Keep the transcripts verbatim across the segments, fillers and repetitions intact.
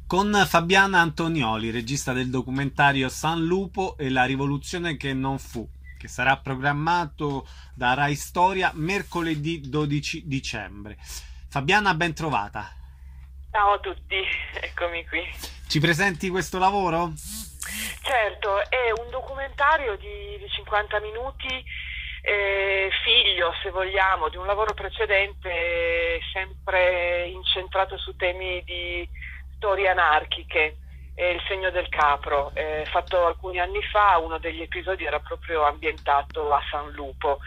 con Fabiana Antonioli, regista del documentario San Lupo e la rivoluzione che non fu, che sarà programmato da Rai Storia mercoledì dodici dicembre. Fabiana, ben trovata. Ciao a tutti, eccomi qui. Ci presenti questo lavoro? Certo, è un documentario di, di cinquanta minuti, eh, figlio, se vogliamo, di un lavoro precedente sempre incentrato su temi di storie anarchiche. È Il segno del capro, eh, fatto alcuni anni fa. Uno degli episodi era proprio ambientato a San Lupo.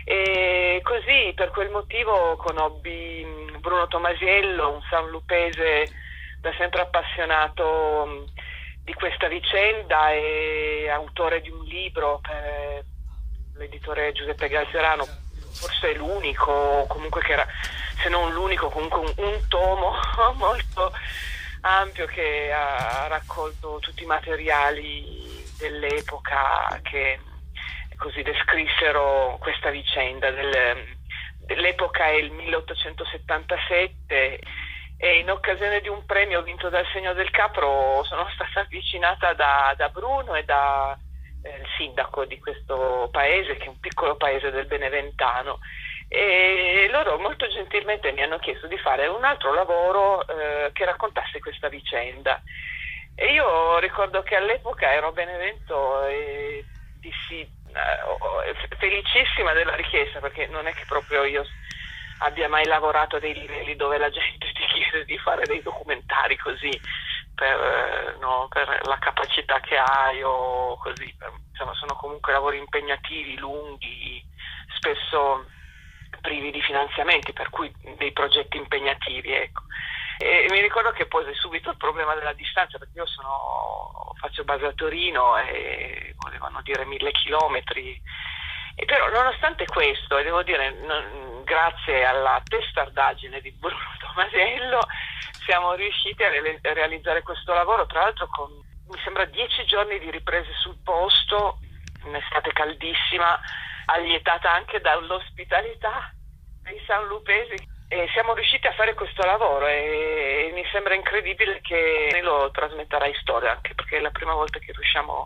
E così, per quel motivo, conobbi Bruno Tomasiello, un sanlupese da sempre appassionato mh, di questa vicenda e autore di un libro per l'editore Giuseppe Galzerano, forse l'unico, comunque che era, se non l'unico, comunque un, un tomo molto ampio che ha raccolto tutti i materiali dell'epoca che così descrissero questa vicenda. Del, dell'epoca è il milleottocentosettantasette e in occasione di un premio vinto dal Segno del Capro sono stata avvicinata da, da Bruno e da eh, il sindaco di questo paese, che è un piccolo paese del Beneventano, e loro molto gentilmente mi hanno chiesto di fare un altro lavoro eh, che raccontasse questa vicenda. E io ricordo che all'epoca ero a Benevento e dissi eh, felicissima della richiesta, perché non è che proprio io abbia mai lavorato a dei livelli dove la gente ti chiede di fare dei documentari così per, no, per la capacità che hai o così. Insomma, sono comunque lavori impegnativi, lunghi, spesso privi di finanziamenti, per cui dei progetti impegnativi, ecco. E mi ricordo che pose subito il problema della distanza, perché io sono faccio base a Torino e volevano dire mille chilometri. E però nonostante questo, e devo dire non, grazie alla testardaggine di Bruno Tomasiello, siamo riusciti a re- realizzare questo lavoro, tra l'altro con mi sembra dieci giorni di riprese sul posto, un'estate caldissima, allietata anche dall'ospitalità dei sanlupesi, e siamo riusciti a fare questo lavoro e, e mi sembra incredibile che lo trasmetterà in storia, anche perché è la prima volta che riusciamo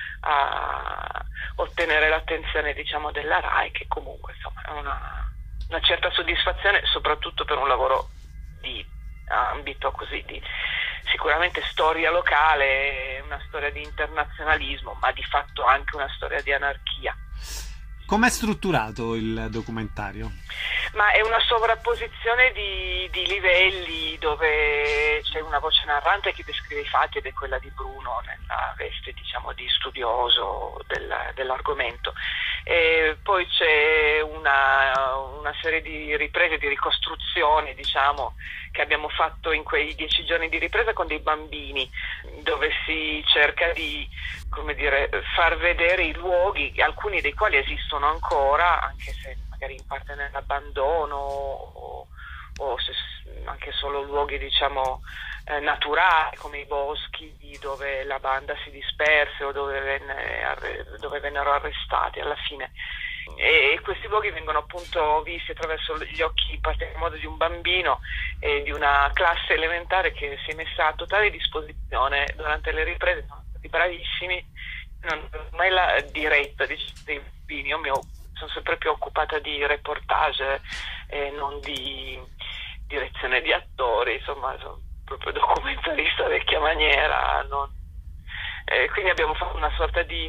a ottenere l'attenzione, diciamo, della Rai, che comunque insomma è una, una certa soddisfazione, soprattutto per un lavoro di ambito così di sicuramente storia locale, una storia di internazionalismo, ma di fatto anche una storia di anarchia. Com'è strutturato il documentario? Ma è una sovrapposizione di, di livelli, dove c'è una voce narrante che descrive i fatti ed è quella di Bruno nella veste, diciamo, di studioso del, dell'argomento. E poi c'è una, una serie di riprese, di ricostruzioni, diciamo, che abbiamo fatto in quei dieci giorni di ripresa con dei bambini, dove si cerca di, come dire, far vedere i luoghi, alcuni dei quali esistono ancora, anche se magari in parte nell'abbandono o, o se, anche solo luoghi, diciamo, eh, naturali, come i boschi dove la banda si disperse o dove, venne, arre, dove vennero arrestati alla fine. E questi luoghi vengono appunto visti attraverso gli occhi, in particolar modo, di un bambino e di una classe elementare che si è messa a totale disposizione durante le riprese. Sono stati bravissimi, non ho mai la diretta, diciamo, dei bambini. Io mi ho, sono sempre più occupata di reportage e non di direzione di attori, insomma sono proprio documentarista vecchia maniera, non... eh, quindi abbiamo fatto una sorta di,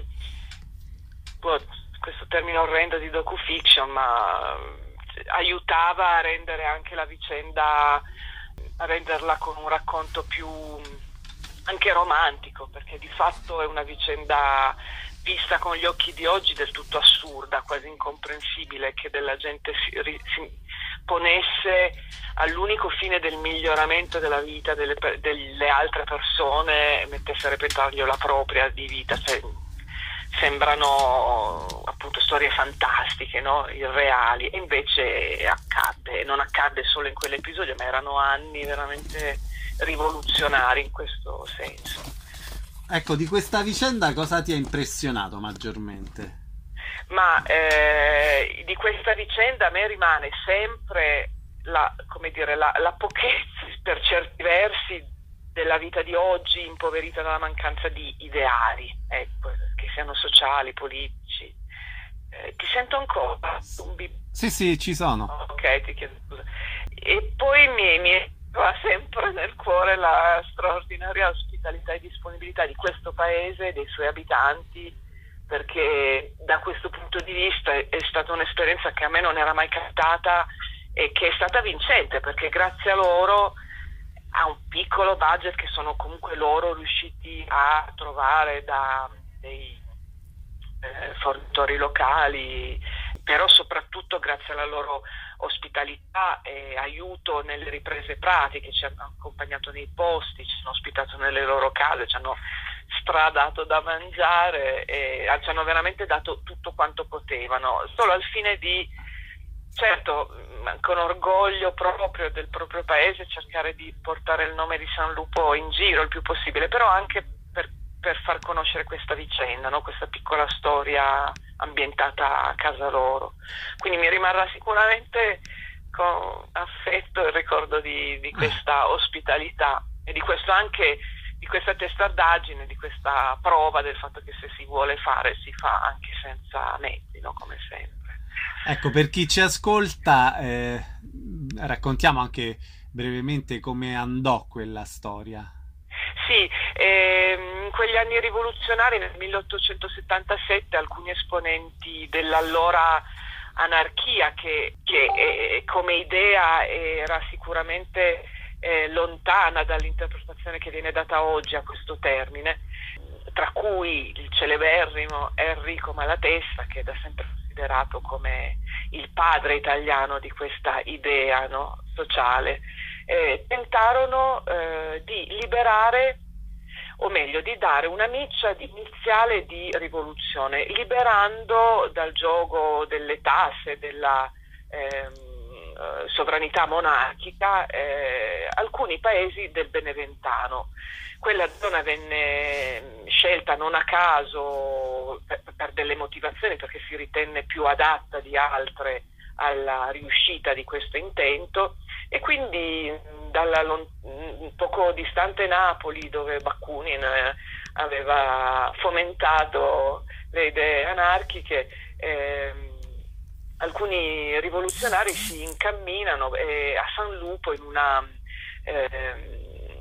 boh, questo termine orrendo, di docufiction, ma aiutava a rendere anche la vicenda, a renderla con un racconto più anche romantico, perché di fatto è una vicenda vista con gli occhi di oggi del tutto assurda, quasi incomprensibile che della gente si, si ponesse all'unico fine del miglioramento della vita delle, delle altre persone e mettesse a repentaglio la propria di vita. Cioè, sembrano appunto storie fantastiche, no? Irreali, e invece accadde, non accadde solo in quell'episodio, ma erano anni veramente rivoluzionari in questo senso. Ecco, di questa vicenda cosa ti ha impressionato maggiormente? Ma eh, di questa vicenda a me rimane sempre la, come dire, la, la pochezza, per certi versi, della vita di oggi impoverita dalla mancanza di ideali, ecco, che siano sociali, politici. Eh, ti sento ancora? Sì, sì, ci sono. Ok, ti chiedo scusa. E poi mi, mi va sempre nel cuore la straordinaria ospitalità e disponibilità di questo paese e dei suoi abitanti, perché da questo punto di vista è, è stata un'esperienza che a me non era mai capitata e che è stata vincente, perché grazie a loro, a un piccolo budget che sono comunque loro riusciti a trovare da dei eh, fornitori locali, però soprattutto grazie alla loro ospitalità e aiuto nelle riprese pratiche, ci hanno accompagnato nei posti, ci hanno ospitato nelle loro case, ci hanno stradato da mangiare e ci hanno veramente dato tutto quanto potevano, solo al fine di, certo, con orgoglio proprio del proprio paese, cercare di portare il nome di San Lupo in giro il più possibile, però anche per, per far conoscere questa vicenda, no? Questa piccola storia ambientata a casa loro. Quindi mi rimarrà sicuramente con affetto il ricordo di, di questa ospitalità e di questo anche di questa testardaggine, di questa prova del fatto che se si vuole fare si fa anche senza mezzi, no? Come sempre. Ecco, per chi ci ascolta, eh, raccontiamo anche brevemente come andò quella storia. Sì, ehm, in quegli anni rivoluzionari, nel milleottocentosettantasette, alcuni esponenti dell'allora anarchia, che, che eh, come idea era sicuramente eh, lontana dall'interpretazione che viene data oggi a questo termine, tra cui il celeberrimo Enrico Malatesta, che è da sempre considerato come il padre italiano di questa idea, no, sociale, eh, tentarono eh, di liberare, o meglio di dare una miccia di iniziale di rivoluzione, liberando dal giogo delle tasse, della ehm, sovranità monarchica eh, alcuni paesi del Beneventano. Quella zona venne scelta non a caso per, per delle motivazioni, perché si ritenne più adatta di altre alla riuscita di questo intento, e quindi dalla poco distante Napoli, dove Bakunin aveva fomentato le idee anarchiche, eh, alcuni rivoluzionari si incamminano eh, a San Lupo in una eh,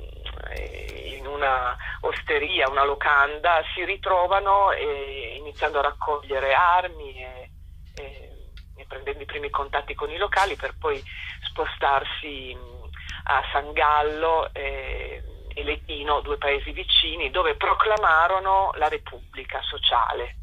in una osteria, una locanda, si ritrovano e iniziando a raccogliere armi e, e, e prendendo i primi contatti con i locali, per poi spostarsi a San Gallo e, e Legnino, due paesi vicini, dove proclamarono la Repubblica sociale,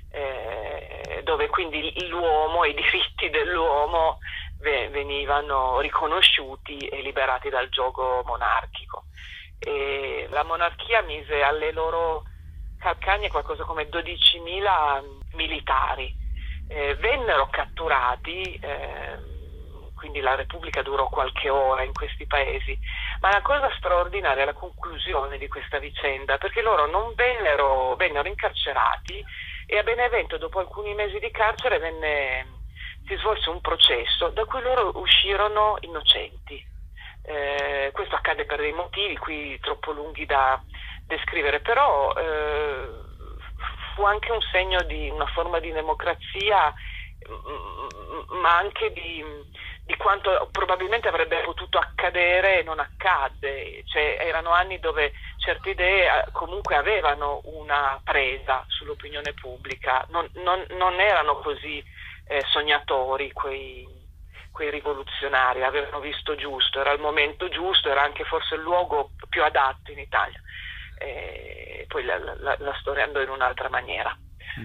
eh, dove quindi l'uomo e i diritti dell'uomo venivano riconosciuti e liberati dal giogo monarchico. E la monarchia mise alle loro calcagna qualcosa come dodicimila militari, eh, vennero catturati, eh, quindi la Repubblica durò qualche ora in questi paesi, ma la cosa straordinaria è la conclusione di questa vicenda, perché loro non vennero, vennero incarcerati, e a Benevento dopo alcuni mesi di carcere venne, si svolse un processo da cui loro uscirono innocenti. Eh, questo accade per dei motivi qui troppo lunghi da descrivere, però eh, fu anche un segno di una forma di democrazia, ma anche di, di quanto probabilmente avrebbe potuto accadere e non accadde. Cioè, erano anni dove certe idee comunque avevano una presa sull'opinione pubblica, non, non, non erano così eh, sognatori quei quei rivoluzionari, avevano visto giusto, era il momento giusto, era anche forse il luogo più adatto in Italia. E poi la, la, la storia andò in un'altra maniera.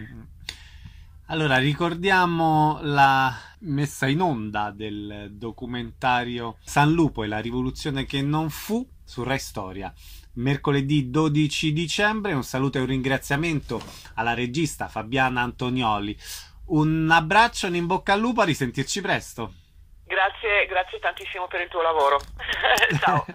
Allora, ricordiamo la messa in onda del documentario San Lupo e la rivoluzione che non fu su Rai Storia, mercoledì dodici dicembre. Un saluto e un ringraziamento alla regista Fabiana Antonioli. Un abbraccio, un in bocca al lupo, a risentirci presto. Grazie, grazie tantissimo per il tuo lavoro. Ciao.